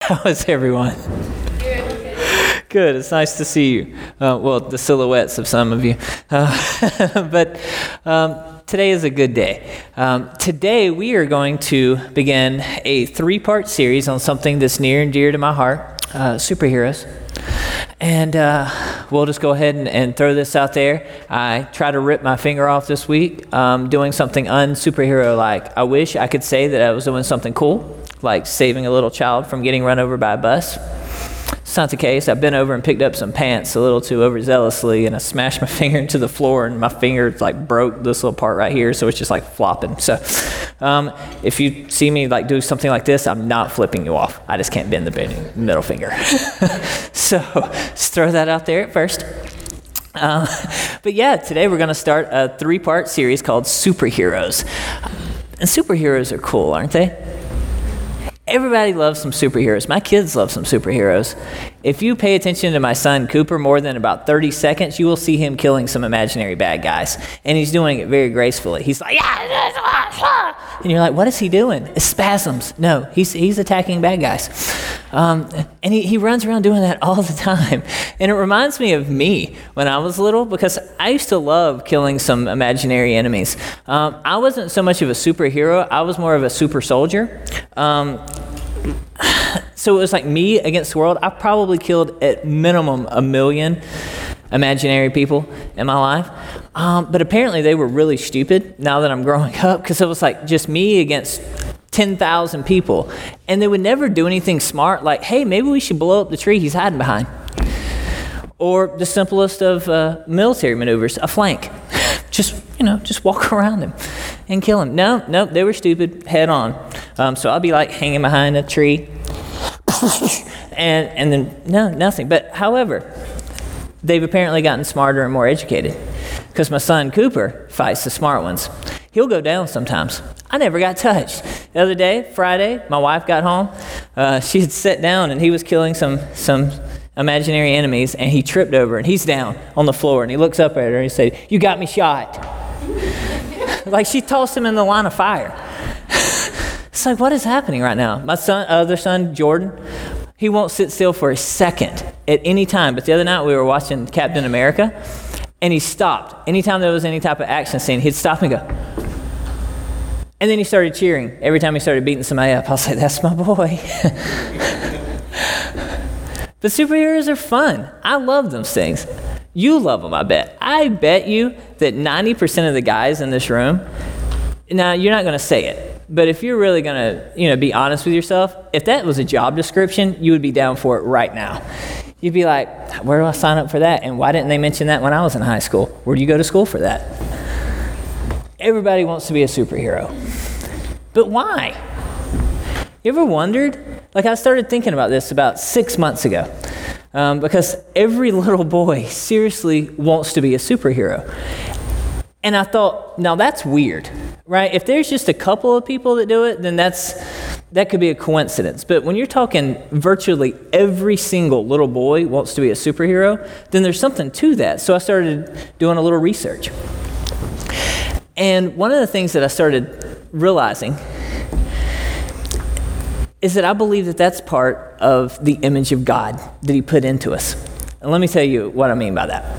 How is everyone? Good. It's nice to see you. Well, the silhouettes of some of you. But today is a good day. Today we are going to begin a 3-part series on something that's near and dear to my heart, superheroes. And we'll just go ahead and throw this out there. I tried to rip my finger off this week doing something un-superhero-like. I wish I could say that I was doing something cool, like saving a little child from getting run over by a bus. It's not the case. I bent over and picked up some pants a little too overzealously, and I smashed my finger into the floor, and my finger broke this little part right here, so it's just flopping. So if you see me do something like this, I'm not flipping you off. I just can't bend the middle finger. So just throw that out there at first. But yeah, today we're going to start a 3-part series called Superheroes. And superheroes are cool, aren't they? Everybody loves some superheroes. My kids love some superheroes. If you pay attention to my son Cooper more than about 30 seconds, you will see him killing some imaginary bad guys. And he's doing it very gracefully. He's like, yeah, and you're like, what is he doing? It's spasms. No, he's attacking bad guys. And he runs around doing that all the time. And it reminds me of me when I was little, because I used to love killing some imaginary enemies. I wasn't so much of a superhero. I was more of a super soldier. So it was like me against the world. I probably killed at minimum 1 million imaginary people in my life. But apparently they were really stupid now that I'm growing up, because it was just me against 10,000 people. And they would never do anything smart, like, hey, maybe we should blow up the tree he's hiding behind. Or the simplest of military maneuvers, a flank. Just walk around him and kill him. No, they were stupid head on. So I'll be hanging behind a tree and then nothing. But however, they've apparently gotten smarter and more educated, because my son Cooper fights the smart ones. He'll go down sometimes. I never got touched. The other day, Friday, my wife got home. She had sat down and he was killing some imaginary enemies, and he tripped over and he's down on the floor, and he looks up at her and he said, "You got me shot." She tossed him in the line of fire. It's what is happening right now? My other son, Jordan, he won't sit still for a second at any time. But the other night we were watching Captain America, and he stopped. Anytime there was any type of action scene, he'd stop and go. And then he started cheering every time he started beating somebody up. I'll say, that's my boy. But superheroes are fun. I love those things. You love them, I bet. I bet you that 90% of the guys in this room, now you're not going to say it, but if you're really going to, be honest with yourself, if that was a job description, you would be down for it right now. You'd be like, where do I sign up for that? And why didn't they mention that when I was in high school? Where do you go to school for that? Everybody wants to be a superhero. But why? You ever wondered? I started thinking about this about 6 months ago, because every little boy seriously wants to be a superhero. And I thought, now that's weird, right? If there's just a couple of people that do it, then that could be a coincidence. But when you're talking virtually every single little boy wants to be a superhero, then there's something to that. So I started doing a little research. And one of the things that I started realizing is that I believe that that's part of the image of God that he put into us. And let me tell you what I mean by that.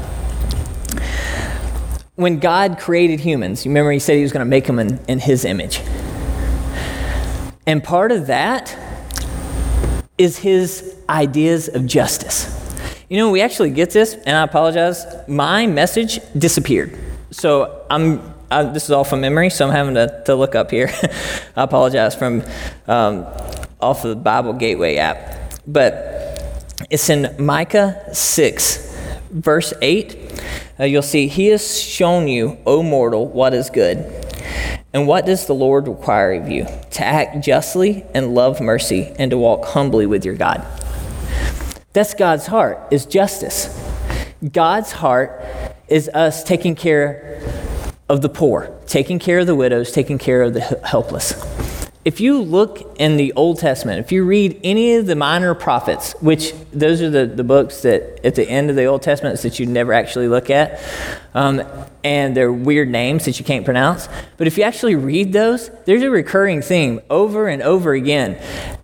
When God created humans, you remember he said he was going to make them in his image. And part of that is his ideas of justice. We actually get this, and I apologize, my message disappeared. So this is all from memory, so I'm having to look up here. I apologize, from off of the Bible Gateway app. But it's in Micah 6, verse 8. You'll see, he has shown you, O mortal, what is good. And what does the Lord require of you? To act justly and love mercy, and to walk humbly with your God. That's God's heart, is justice. God's heart is us taking care of the poor, taking care of the widows, taking care of the helpless. If you look in the Old Testament, if you read any of the minor prophets, which those are the books that at the end of the Old Testament that you never actually look at, and they're weird names that you can't pronounce, but if you actually read those, there's a recurring theme over and over again.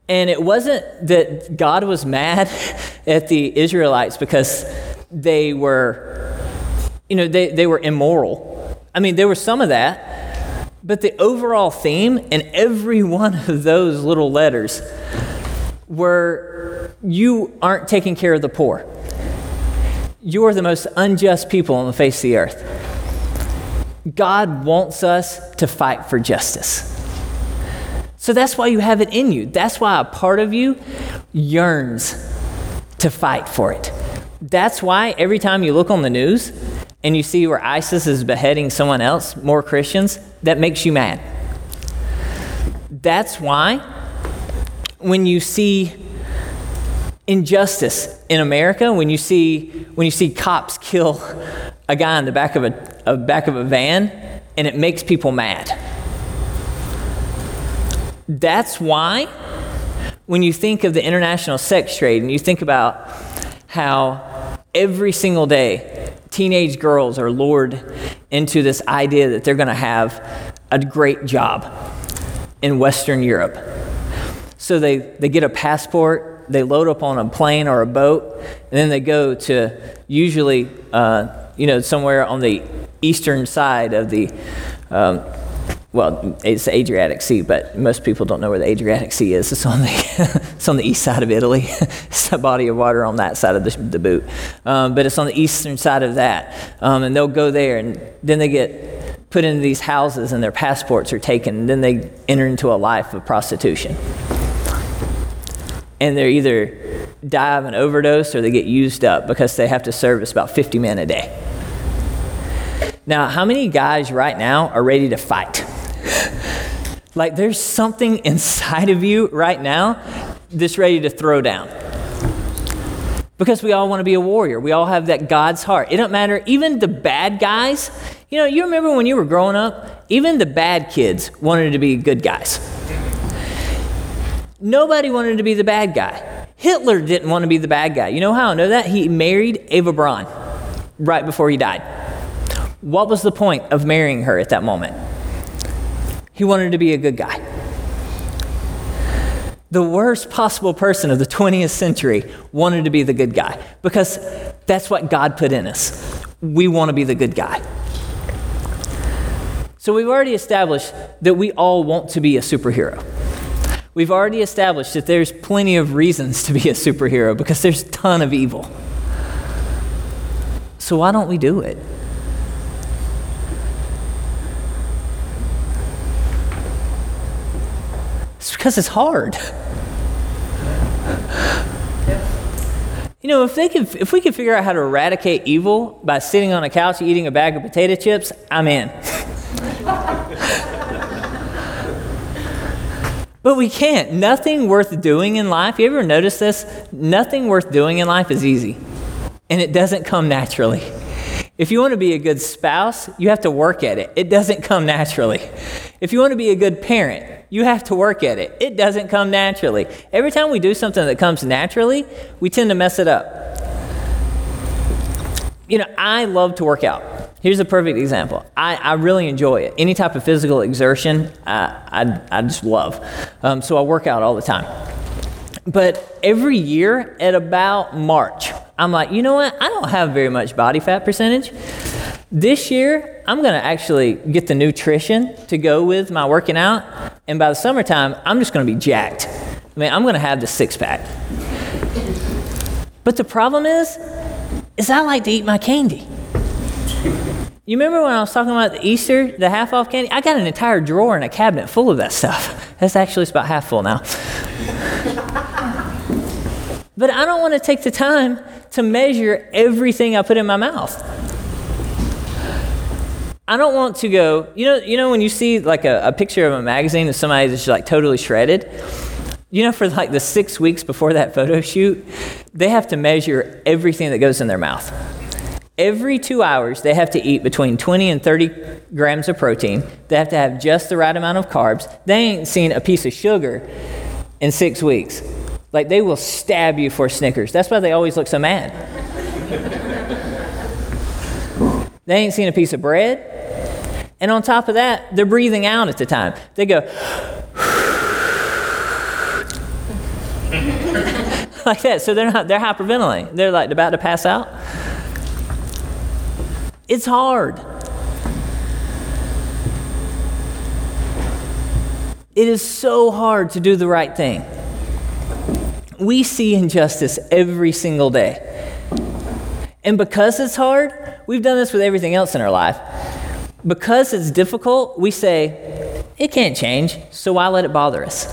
And it wasn't that God was mad at the Israelites because they were, they were immoral. I mean, there was some of that, but the overall theme in every one of those little letters were, you aren't taking care of the poor. You are the most unjust people on the face of the earth. God wants us to fight for justice. So that's why you have it in you. That's why a part of you yearns to fight for it. That's why every time you look on the news and you see where ISIS is beheading someone else, more Christians, that makes you mad. That's why when you see injustice in America, when you see cops kill a guy in the back of a van, and it makes people mad. That's why when you think of the international sex trade and you think about how every single day teenage girls are lured into this idea that they're going to have a great job in Western Europe. So they get a passport, they load up on a plane or a boat, and then they go to usually somewhere on the eastern side of the it's the Adriatic Sea, but most people don't know where the Adriatic Sea is. It's on the east side of Italy. It's a body of water on that side of the boot. But it's on the eastern side of that. And they'll go there, and then they get put into these houses, and their passports are taken, and then they enter into a life of prostitution. And they either die of an overdose or they get used up because they have to service about 50 men a day. Now, how many guys right now are ready to fight? Like, there's something inside of you right now that's ready to throw down. Because we all want to be a warrior. We all have that God's heart. It don't matter. Even the bad guys, you remember when you were growing up, even the bad kids wanted to be good guys. Nobody wanted to be the bad guy. Hitler didn't want to be the bad guy. You know how I know that? He married Eva Braun right before he died. What was the point of marrying her at that moment? He wanted to be a good guy. The worst possible person of the 20th century wanted to be the good guy because that's what God put in us. We want to be the good guy. So we've already established that we all want to be a superhero. We've already established that there's plenty of reasons to be a superhero because there's a ton of evil. So why don't we do it? It's because it's hard. If we could figure out how to eradicate evil by sitting on a couch eating a bag of potato chips, I'm in. But we can't. Nothing worth doing in life, you ever notice this? Nothing worth doing in life is easy. And it doesn't come naturally. If you want to be a good spouse, you have to work at it. It doesn't come naturally. If you want to be a good parent, you have to work at it. It doesn't come naturally. Every time we do something that comes naturally, we tend to mess it up. I love to work out. Here's a perfect example. I really enjoy it. Any type of physical exertion, I just love. So I work out all the time. But every year at about March, I'm like, you know what? I don't have very much body fat percentage. This year, I'm going to actually get the nutrition to go with my working out. And by the summertime, I'm just going to be jacked. I'm going to have the six-pack. But the problem is I like to eat my candy. You remember when I was talking about the Easter, the half-off candy? I got an entire drawer in a cabinet full of that stuff. It's about half full now. But I don't want to take the time to measure everything I put in my mouth. I don't want to go, when you see like a picture of a magazine of somebody that's like totally shredded, for like the 6 weeks before that photo shoot, they have to measure everything that goes in their mouth. Every 2 hours, they have to eat between 20 and 30 grams of protein. They have to have just the right amount of carbs. They ain't seen a piece of sugar in 6 weeks. Like, they will stab you for Snickers. That's why they always look so mad. They ain't seen a piece of bread. And on top of that, they're breathing out at the time. They go, like that. So they're hyperventilating. They're like about to pass out. It's hard. It is so hard to do the right thing. We see injustice every single day. And because it's hard, we've done this with everything else in our life. Because it's difficult, we say, it can't change, so why let it bother us?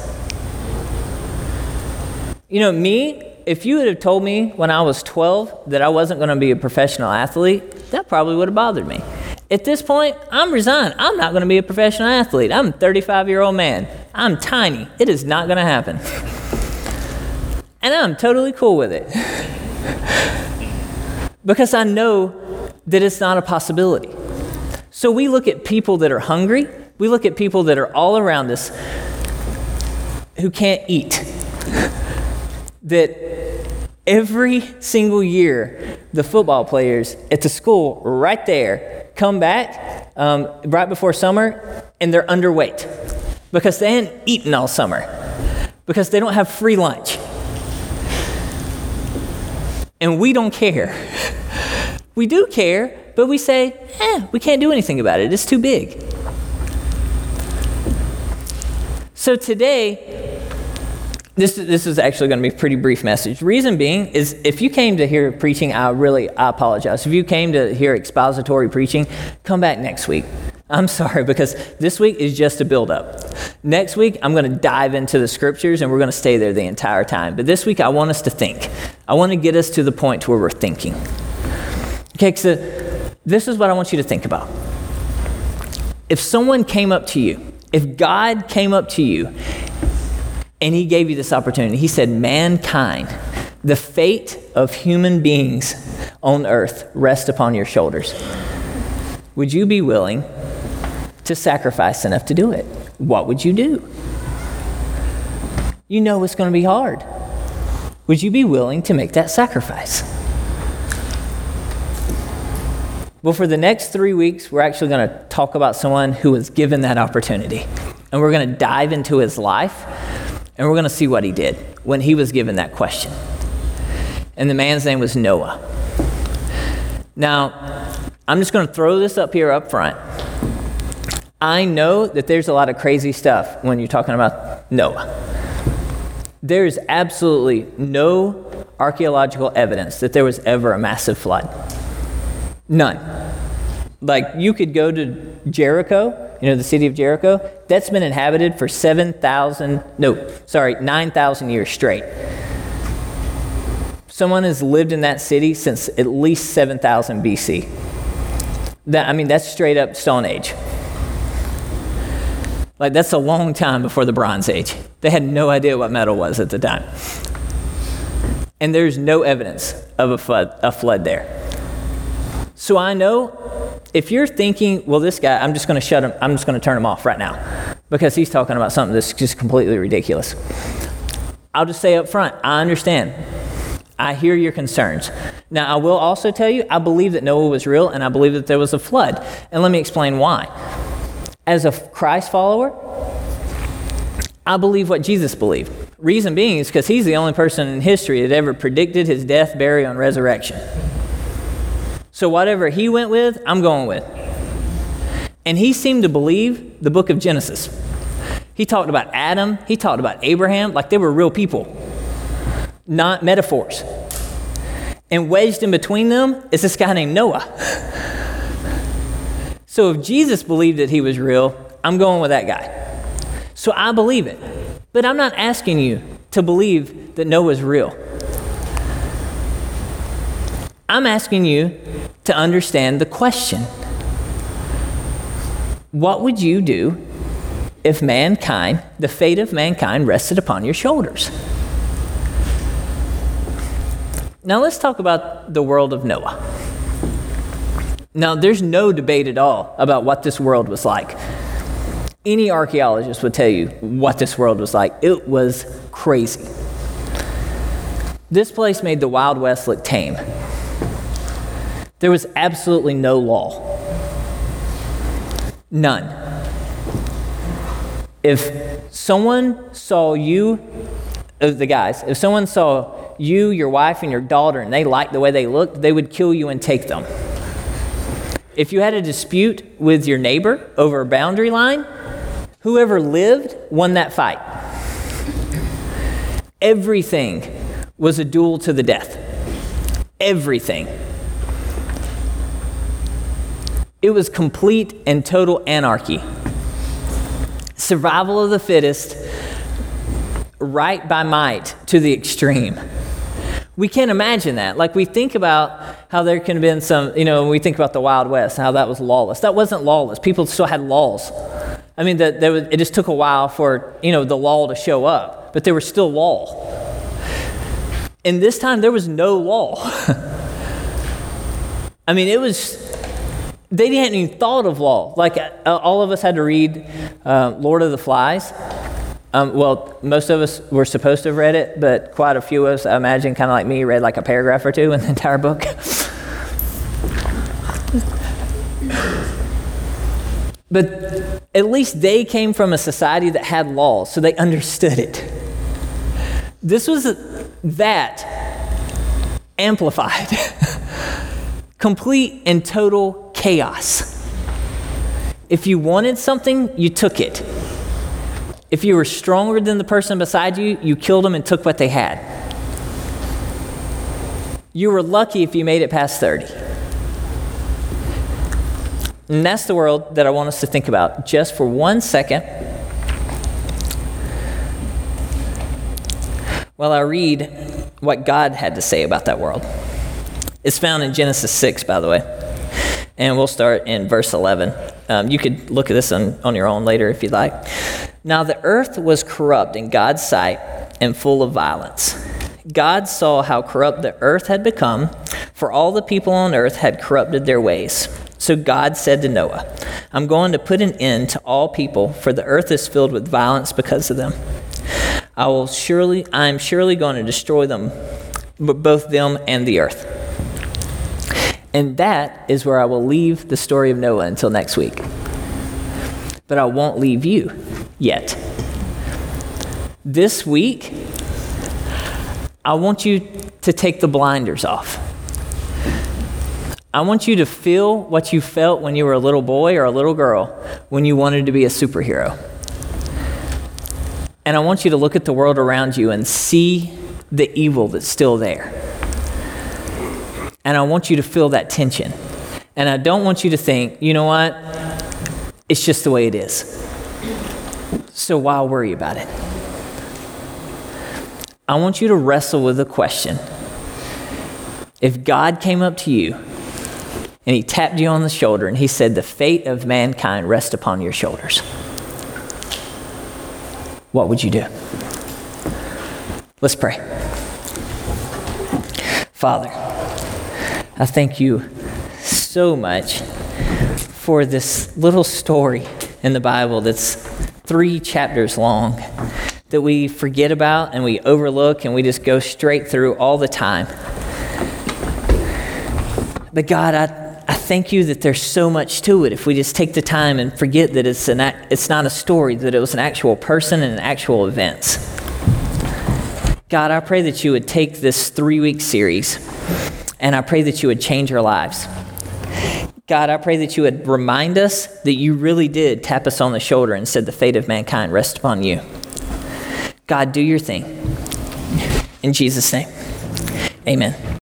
You know, me, if you would have told me when I was 12 that I wasn't going to be a professional athlete, that probably would have bothered me. At this point, I'm resigned. I'm not going to be a professional athlete. I'm a 35-year-old man. I'm tiny. It is not going to happen. And I'm totally cool with it. Because I know that it's not a possibility. So we look at people that are hungry. We look at people that are all around us who can't eat. That every single year, the football players at the school right there come back right before summer, and they're underweight because they hadn't eaten all summer, because they don't have free lunch. And we don't care. We do care, but we say, we can't do anything about it. It's too big. So today, this is actually going to be a pretty brief message. Reason being is if you came to hear preaching, I apologize. If you came to hear expository preaching, come back next week. I'm sorry, because this week is just a build-up. Next week, I'm going to dive into the scriptures, and we're going to stay there the entire time. But this week, I want us to think. I want to get us to the point to where we're thinking. Okay, so this is what I want you to think about. If someone came up to you, if God came up to you, and he gave you this opportunity. He said, mankind, the fate of human beings on earth rests upon your shoulders. Would you be willing to sacrifice enough to do it? What would you do? You know it's going to be hard. Would you be willing to make that sacrifice? Well, for the next 3 weeks, we're actually going to talk about someone who was given that opportunity. And we're going to dive into his life. And we're going to see what he did when he was given that question. And the man's name was Noah. Now, I'm just going to throw this up here up front. I know that there's a lot of crazy stuff when you're talking about Noah. There's absolutely no archaeological evidence that there was ever a massive flood. None. Like, you could go to Jericho, the city of Jericho, that's been inhabited for 9,000 years straight. Someone has lived in that city since at least 7,000 BC. That's straight up Stone Age. Like, that's a long time before the Bronze Age. They had no idea what metal was at the time. And there's no evidence of a flood there. So I know if you're thinking, well, this guy, I'm just going to turn him off right now because he's talking about something that's just completely ridiculous. I'll just say up front, I understand. I hear your concerns. Now, I will also tell you, I believe that Noah was real, and I believe that there was a flood. And let me explain why. As a Christ follower, I believe what Jesus believed. Reason being is because he's the only person in history that ever predicted his death, burial, and resurrection. So whatever he went with, I'm going with. And he seemed to believe the book of Genesis. He talked about Adam. He talked about Abraham like they were real people, not metaphors. And wedged in between them is this guy named Noah. So if Jesus believed that he was real, I'm going with that guy. So I believe it. But I'm not asking you to believe that Noah's real. I'm asking you to understand the question. What would you do if the fate of mankind rested upon your shoulders? Now let's talk about the world of Noah. Now there's no debate at all about what this world was like. Any archaeologist would tell you what this world was like. It was crazy. This place made the Wild West look tame. There was absolutely no law. None. If someone saw if someone saw you, your wife, and your daughter, and they liked the way they looked, they would kill you and take them. If you had a dispute with your neighbor over a boundary line, whoever lived won that fight. Everything was a duel to the death. Everything. It was complete and total anarchy. Survival of the fittest, right by might to the extreme. We can't imagine that. Like, we think about how there can have been some, when we think about the Wild West, how that was lawless. That wasn't lawless. People still had laws. I mean, it just took a while for, the law to show up, but there was still law. And this time, there was no law. I mean, they hadn't even thought of law. Like, all of us had to read Lord of the Flies. Well, most of us were supposed to have read it, but quite a few of us, I imagine, kind of like me, read like a paragraph or two in the entire book. But at least they came from a society that had laws, so they understood it. This was that amplified. Complete and total chaos. If you wanted something, you took it. If you were stronger than the person beside you, you killed them and took what they had. You were lucky if you made it past 30. And that's the world that I want us to think about just for 1 second while I read what God had to say about that world. It's found in Genesis 6, by the way. And we'll start in verse 11. You could look at this on your own later if you'd like. Now the earth was corrupt in God's sight and full of violence. God saw how corrupt the earth had become, for all the people on earth had corrupted their ways. So God said to Noah, I'm going to put an end to all people, for the earth is filled with violence because of them. I am surely going to destroy them, both them and the earth. And that is where I will leave the story of Noah until next week. But I won't leave you yet. This week, I want you to take the blinders off. I want you to feel what you felt when you were a little boy or a little girl when you wanted to be a superhero. And I want you to look at the world around you and see the evil that's still there. And I want you to feel that tension. And I don't want you to think, you know what? It's just the way it is. So why worry about it? I want you to wrestle with the question. If God came up to you and he tapped you on the shoulder and he said, the fate of mankind rests upon your shoulders, what would you do? Let's pray. Father, I thank you so much for this little story in the Bible that's 3 chapters long that we forget about and we overlook and we just go straight through all the time. But God, I thank you that there's so much to it if we just take the time and forget that it's not a story, that it was an actual person and an actual events. God, I pray that you would take this 3-week series and I pray that you would change our lives. God, I pray that you would remind us that you really did tap us on the shoulder and said the fate of mankind rests upon you. God, do your thing. In Jesus' name, amen.